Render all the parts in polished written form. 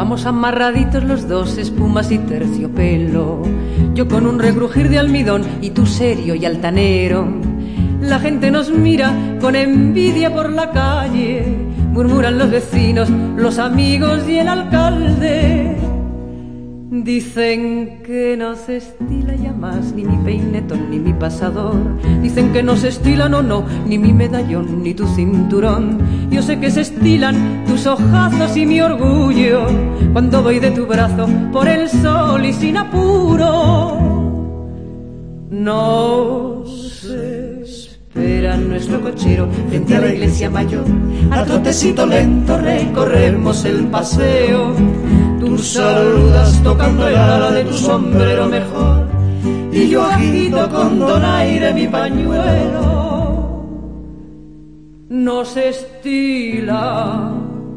Vamos amarraditos los dos, espumas y terciopelo. Yo con un regrujir de almidón y tú serio y altanero. La gente nos mira con envidia por la calle. Murmuran los vecinos, los amigos y el alcalde. Dicen que no se estila ya más ni mi peinetón ni mi pasador. Dicen que no se estilan o no, ni mi medallón ni tu cinturón. Yo sé que se estilan tus ojazos y mi orgullo cuando voy de tu brazo por el sol y sin apuro. Nos espera nuestro cochero frente a la iglesia mayor. A trotecito lento recorremos el paseo. Tú saludas tocando el ala de tu sombrero mejor y yo agito con donaire mi pañuelo. No se estila,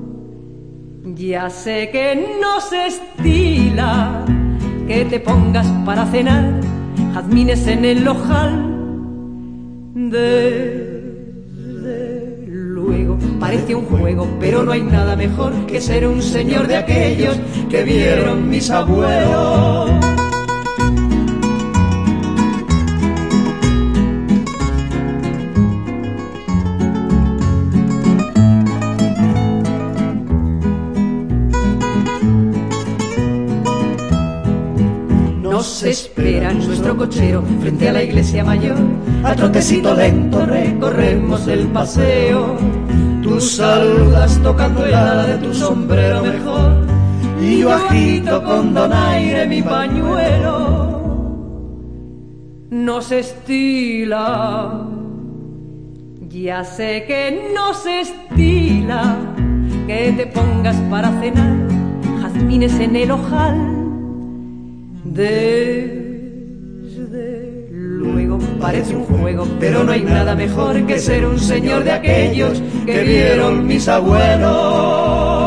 ya sé que no se estila, que te pongas para cenar jazmines en el ojal. Desde luego parece un juego, pero no hay nada mejor que ser un señor de aquellos que vieron mis abuelos. Nos espera nuestro cochero frente a la iglesia mayor. A trotecito lento recorremos el paseo. Tú saludas tocando el ala de tu sombrero mejor y yo agito con donaire mi pañuelo. No se estila, ya sé que no se estila, que te pongas para cenar jazmines en el ojal. Desde luego parece un juego, pero no hay nada mejor que ser un señor de aquellos que vieron mis abuelos.